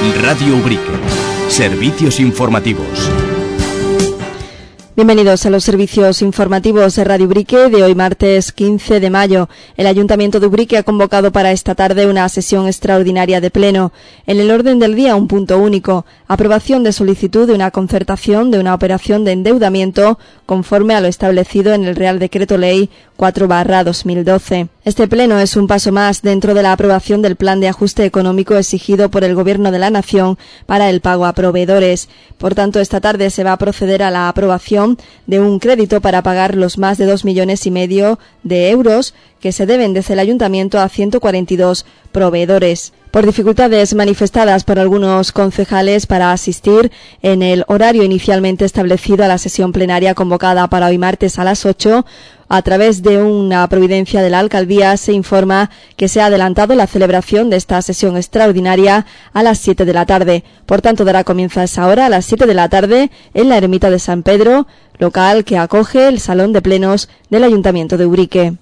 Radio Ubrique. Servicios informativos. Bienvenidos a los servicios informativos de Radio Ubrique de hoy martes 15 de mayo. El Ayuntamiento de Ubrique ha convocado para esta tarde una sesión extraordinaria de pleno. En el orden del día un punto único, aprobación de solicitud de una concertación de una operación de endeudamiento conforme a lo establecido en el Real Decreto Ley 4/2012. Este pleno es un paso más dentro de la aprobación del plan de ajuste económico exigido por el Gobierno de la Nación para el pago a proveedores. Por tanto, esta tarde se va a proceder a la aprobación de un crédito para pagar los más de 2,5 millones de euros que se deben desde el Ayuntamiento a 142 proveedores. Por dificultades manifestadas por algunos concejales para asistir en el horario inicialmente establecido a la sesión plenaria convocada para hoy martes a las 8, a través de una providencia de la Alcaldía se informa que se ha adelantado la celebración de esta sesión extraordinaria a las 7 de la tarde. Por tanto, dará comienzo a esa hora, a las 7 de la tarde, en la Ermita de San Pedro, local que acoge el Salón de Plenos del Ayuntamiento de Ubrique.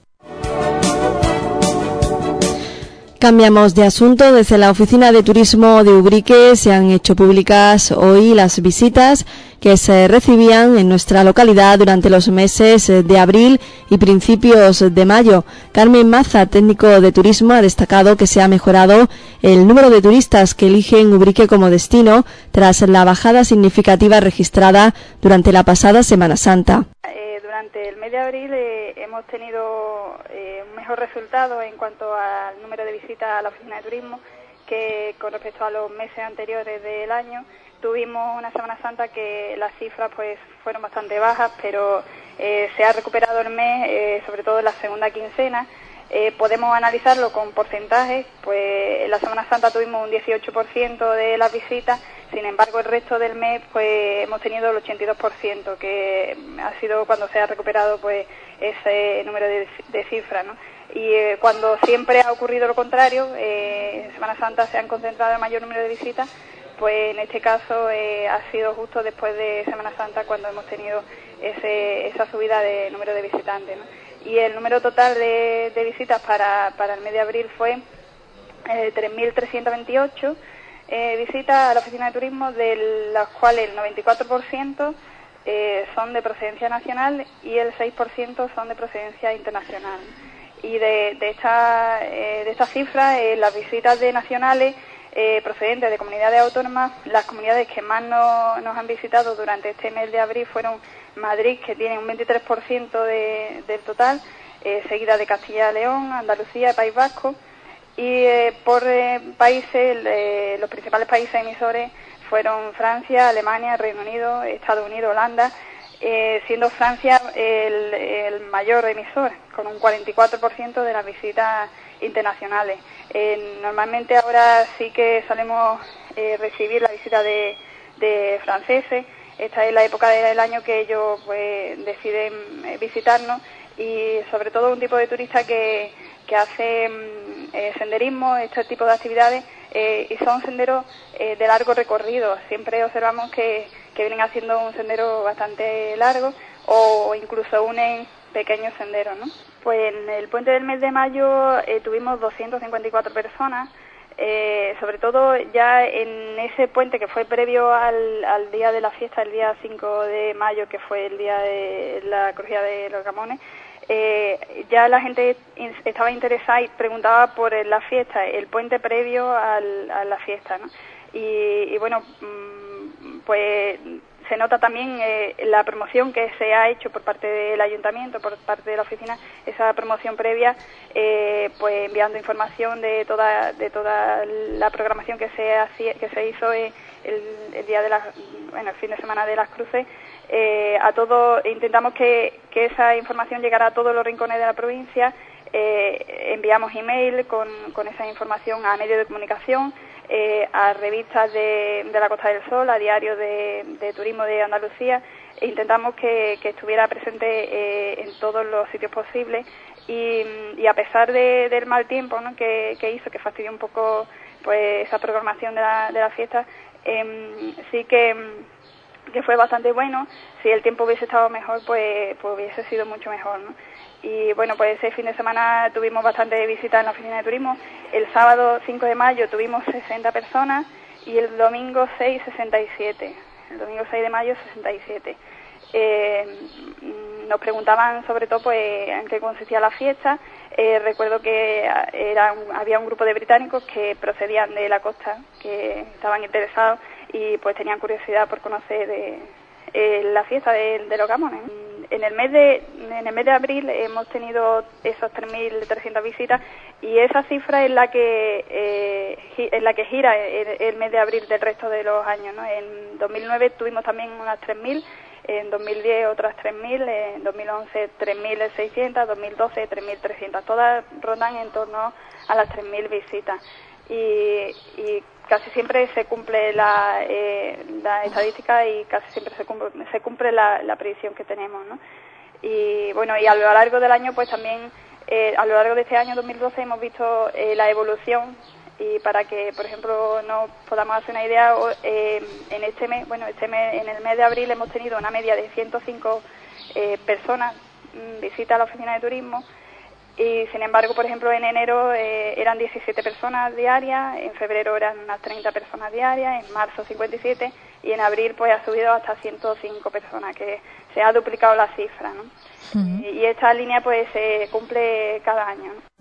Cambiamos de asunto. Desde la Oficina de Turismo de Ubrique se han hecho públicas hoy las visitas que se recibían en nuestra localidad durante los meses de abril y principios de mayo. Carmen Maza, técnico de turismo, ha destacado que se ha mejorado el número de turistas que eligen Ubrique como destino tras la bajada significativa registrada durante la pasada Semana Santa. Durante el mes de abril hemos tenido un mejor resultado en cuanto al número de visitas a la oficina de turismo que con respecto a los meses anteriores del año. Tuvimos una Semana Santa que las cifras pues fueron bastante bajas, pero se ha recuperado el mes, sobre todo en la segunda quincena. Podemos analizarlo con porcentajes, pues en la Semana Santa tuvimos un 18% de las visitas, sin embargo el resto del mes pues hemos tenido el 82%, que ha sido cuando se ha recuperado pues ese número de cifras, ¿no? Y cuando siempre ha ocurrido lo contrario, en Semana Santa se han concentrado el mayor número de visitas, pues en este caso ha sido justo después de Semana Santa cuando hemos tenido esa subida de número de visitantes, ¿no? Y el número total de visitas para el mes de abril fue 3.328 visitas a la oficina de turismo, de las cuales el 94% son de procedencia nacional y el 6% son de procedencia internacional. Y de esta cifra, las visitas de nacionales procedentes de comunidades autónomas, las comunidades que más nos han visitado durante este mes de abril fueron Madrid, que tiene un 23% del total, seguida de Castilla y León, Andalucía y País Vasco. Y por países, los principales países emisores fueron Francia, Alemania, Reino Unido, Estados Unidos, Holanda, siendo Francia el mayor emisor, con un 44% de las visitas internacionales. Normalmente ahora sí que solemos recibir la visita de franceses. Esta es la época del año que ellos pues deciden visitarnos, y sobre todo un tipo de turista que hace senderismo, este tipo de actividades, y son senderos de largo recorrido. Siempre observamos que vienen haciendo un sendero bastante largo o incluso unen pequeños senderos, ¿no? Pues en el puente del mes de mayo tuvimos 254 personas, sobre todo ya en ese puente que fue previo al día de la fiesta, el día 5 de mayo, que fue el día de la crujía de los Gamones. Ya la gente estaba interesada y preguntaba por la fiesta, el puente previo a la fiesta, ¿no? Y bueno, pues se nota también la promoción que se ha hecho por parte del ayuntamiento, por parte de la oficina, esa promoción previa, pues enviando información de toda la programación que se hizo el día de el fin de semana de las cruces. A todos intentamos que esa información llegara a todos los rincones de la provincia. Enviamos email con esa información a medios de comunicación, a revistas de la Costa del Sol, a diarios de turismo de Andalucía, e intentamos que estuviera presente en todos los sitios posibles. Y a pesar del mal tiempo, ¿no?, que hizo, que fastidió un poco pues esa programación de la fiesta, sí que fue bastante bueno. Si el tiempo hubiese estado mejor, pues hubiese sido mucho mejor, ¿no? Y bueno, pues ese fin de semana tuvimos bastante visitas en la oficina de turismo. El sábado 5 de mayo tuvimos 60 personas y el domingo 6, 67. El domingo 6 de mayo, 67. Nos preguntaban sobre todo pues en qué consistía la fiesta. Recuerdo que había un grupo de británicos que procedían de la costa, que estaban interesados y pues tenían curiosidad por conocer la fiesta de los gamones. En el mes de abril hemos tenido esos 3.300 visitas y esa cifra es la que gira el mes de abril del resto de los años, ¿no? En 2009 tuvimos también unas 3.000, en 2010 otras 3.000, en 2011 3.600, 2012 3.300, todas rondan en torno a las 3.000 visitas y casi siempre se cumple la estadística y casi siempre se cumple la predicción que tenemos, ¿no? Y bueno, y a lo largo del año pues también a lo largo de este año 2012 hemos visto la evolución. Y para que, por ejemplo, nos podamos hacer una idea, en en el mes de abril hemos tenido una media de 105 personas visitas a la oficina de turismo y, sin embargo, por ejemplo, en enero eran 17 personas diarias, en febrero eran unas 30 personas diarias, en marzo 57 y en abril pues ha subido hasta 105 personas, que se ha duplicado la cifra, ¿no? Uh-huh. Y esta línea pues se cumple cada año, ¿no?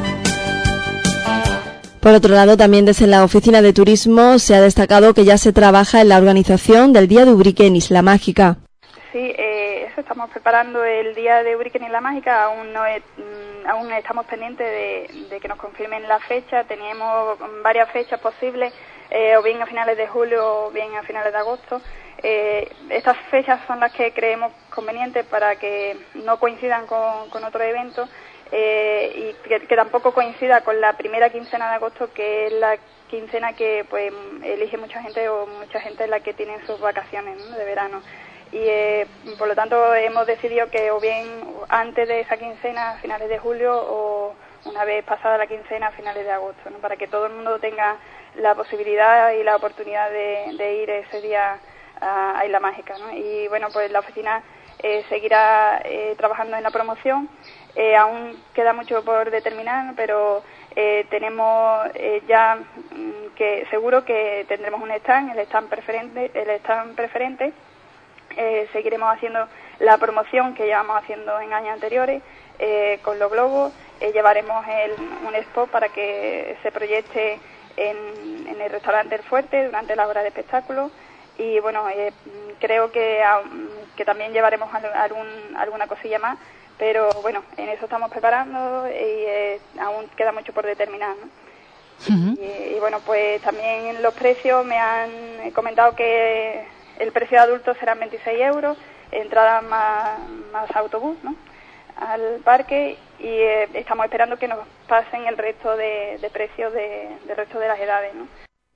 Por otro lado, también desde la Oficina de Turismo se ha destacado que ya se trabaja en la organización del Día de Ubrique en Isla Mágica. Sí, eso estamos preparando el Día de Ubrique en Isla Mágica. Aún estamos pendientes de que nos confirmen la fecha. Teníamos varias fechas posibles, o bien a finales de julio o bien a finales de agosto. Estas fechas son las que creemos convenientes para que no coincidan con otro evento. Y que tampoco coincida con la primera quincena de agosto, que es la quincena que pues elige mucha gente es la que tiene sus vacaciones, ¿no?, de verano. Y por lo tanto hemos decidido que o bien antes de esa quincena, a finales de julio, o una vez pasada la quincena, a finales de agosto, ¿no?, para que todo el mundo tenga la posibilidad y la oportunidad de ir ese día a Isla Mágica, ¿no? Y bueno, pues la oficina seguirá trabajando en la promoción. Aún queda mucho por determinar, pero tenemos ya que seguro que tendremos un stand, el stand preferente. Seguiremos haciendo la promoción que llevamos haciendo en años anteriores con los globos. Llevaremos un spot para que se proyecte en el restaurante El Fuerte durante la hora de espectáculo. Y bueno, creo que también llevaremos alguna cosilla más. Pero bueno, en eso estamos preparando y aún queda mucho por determinar, ¿no? Uh-huh. Y bueno, pues también los precios me han comentado que el precio de adultos serán 26 euros, entrada más autobús, ¿no?, al parque, y estamos esperando que nos pasen el resto de precios del resto de las edades, ¿no?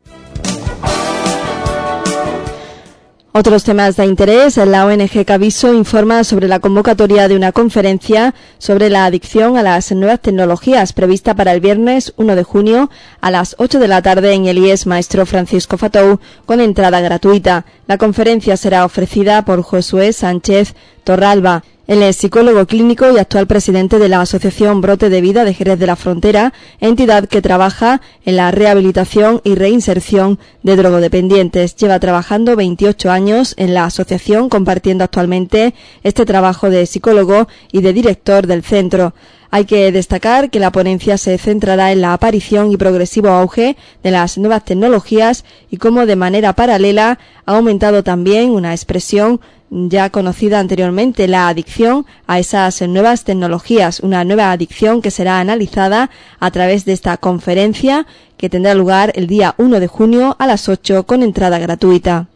Otros temas de interés. La ONG Caviso informa sobre la convocatoria de una conferencia sobre la adicción a las nuevas tecnologías prevista para el viernes 1 de junio a las 8 de la tarde en el IES Maestro Francisco Fatou, con entrada gratuita. La conferencia será ofrecida por Josué Sánchez Torralba. Él es psicólogo clínico y actual presidente de la Asociación Brote de Vida de Jerez de la Frontera, entidad que trabaja en la rehabilitación y reinserción de drogodependientes. Lleva trabajando 28 años en la asociación, compartiendo actualmente este trabajo de psicólogo y de director del centro. Hay que destacar que la ponencia se centrará en la aparición y progresivo auge de las nuevas tecnologías y cómo de manera paralela ha aumentado también una expresión ya conocida anteriormente, la adicción a esas nuevas tecnologías, una nueva adicción que será analizada a través de esta conferencia que tendrá lugar el día 1 de junio a las 8 con entrada gratuita.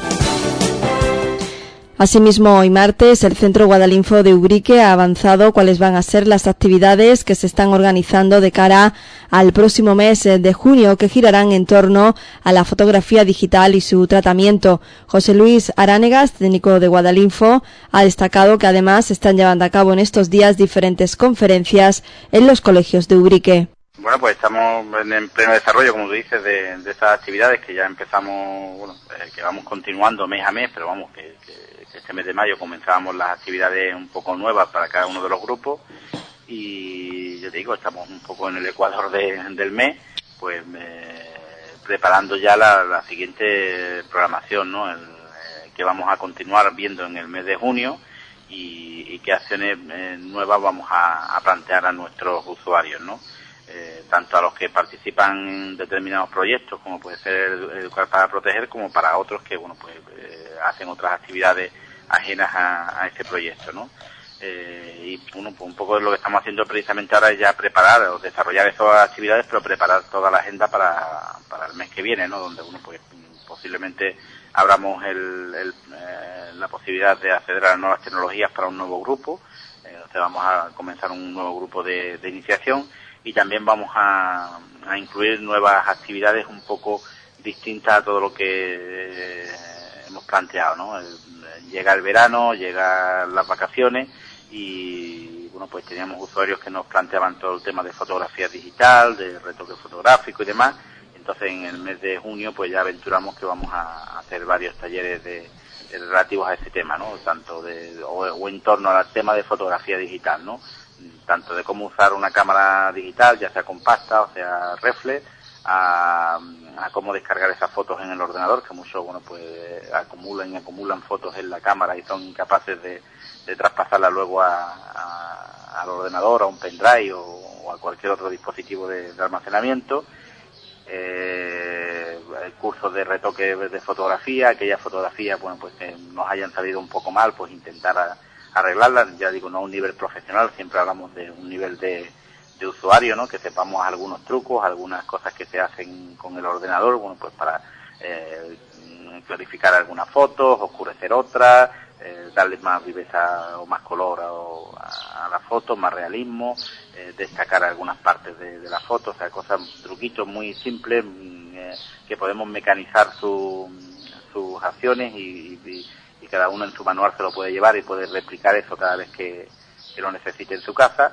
Asimismo, hoy martes, el Centro Guadalinfo de Ubrique ha avanzado cuáles van a ser las actividades que se están organizando de cara al próximo mes de junio, que girarán en torno a la fotografía digital y su tratamiento. José Luis Aránegas, técnico de Guadalinfo, ha destacado que además se están llevando a cabo en estos días diferentes conferencias en los colegios de Ubrique. Bueno, pues estamos en pleno desarrollo, como tú dices, de estas actividades que ya empezamos, que vamos continuando mes a mes, pero vamos, que este mes de mayo comenzábamos las actividades un poco nuevas para cada uno de los grupos y yo te digo, estamos un poco en el ecuador del mes, pues preparando ya la siguiente programación, ¿no? Que vamos a continuar viendo en el mes de junio y qué acciones nuevas vamos a plantear a nuestros usuarios, ¿no? Tanto a los que participan en determinados proyectos, como puede ser Educar para Proteger, como para otros que, bueno, pues hacen otras actividades ajenas a ese proyecto, ¿no? Y bueno, pues un poco de lo que estamos haciendo precisamente ahora es ya preparar o desarrollar esas actividades, pero preparar toda la agenda para el mes que viene, ¿no? Donde uno pues posiblemente abramos la posibilidad de acceder a las nuevas tecnologías para un nuevo grupo. Entonces vamos a comenzar un nuevo grupo de iniciación y también vamos a incluir nuevas actividades un poco distintas a todo lo que hemos planteado, ¿no? Llega el verano, llegan las vacaciones y bueno, pues teníamos usuarios que nos planteaban todo el tema de fotografía digital, de retoque fotográfico y demás. Entonces en el mes de junio pues ya aventuramos que vamos a hacer varios talleres relativos a ese tema, ¿no? Tanto o en torno al tema de fotografía digital, ¿no? Tanto de cómo usar una cámara digital, ya sea compacta o sea reflex, a cómo descargar esas fotos en el ordenador, que muchos, bueno, pues acumulan fotos en la cámara y son incapaces de traspasarla luego al ordenador, a un pendrive o a cualquier otro dispositivo de almacenamiento. Cursos de retoque de fotografía, aquellas fotografías, bueno, pues que nos hayan salido un poco mal, pues intentar arreglarlas, ya digo, no a un nivel profesional, siempre hablamos de un nivel de usuario, ¿no? Que sepamos algunos trucos, algunas cosas que se hacen con el ordenador, bueno, pues para clarificar algunas fotos, oscurecer otras, darle más viveza o más color a las fotos, más realismo, destacar algunas partes de las fotos, o sea, truquitos muy simples que podemos mecanizar sus acciones y cada uno en su manual se lo puede llevar y puede replicar eso cada vez que lo necesite en su casa.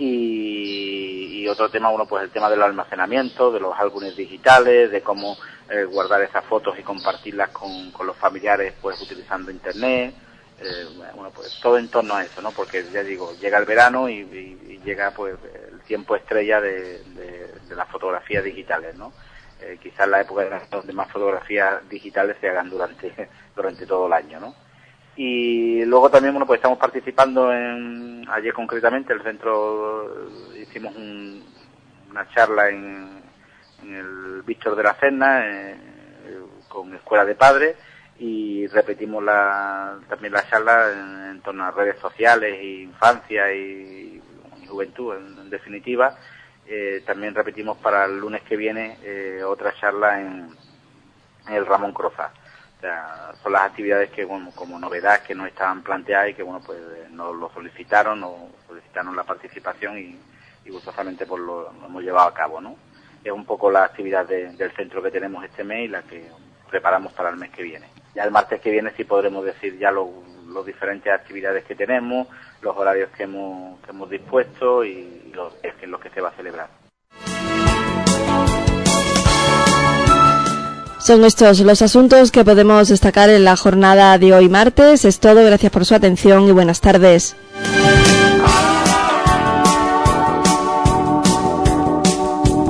Y otro tema, bueno, pues el tema del almacenamiento, de los álbumes digitales, de cómo guardar esas fotos y compartirlas con los familiares, pues utilizando internet, bueno, pues todo en torno a eso, ¿no? Porque ya digo, llega el verano y llega pues el tiempo estrella de las fotografías digitales, ¿no? Quizás la época de donde más fotografías digitales se hagan durante todo el año, ¿no? Y luego también, bueno, pues estamos participando ayer concretamente, el centro, hicimos una charla en el Víctor de la Serna, con Escuela de Padres, y repetimos también la charla en torno a redes sociales, infancia y juventud, en definitiva. También repetimos para el lunes que viene otra charla en el Ramón Crozat. O sea, son las actividades que, bueno, como novedad que no estaban planteadas y que, bueno, pues nos lo solicitaron la participación y gustosamente pues lo hemos llevado a cabo, ¿no? Es un poco la actividad del centro que tenemos este mes y la que preparamos para el mes que viene. Ya el martes que viene sí podremos decir ya los diferentes actividades que tenemos, los horarios que hemos dispuesto y los que se va a celebrar. Son estos los asuntos que podemos destacar en la jornada de hoy martes. Es todo, gracias por su atención y buenas tardes.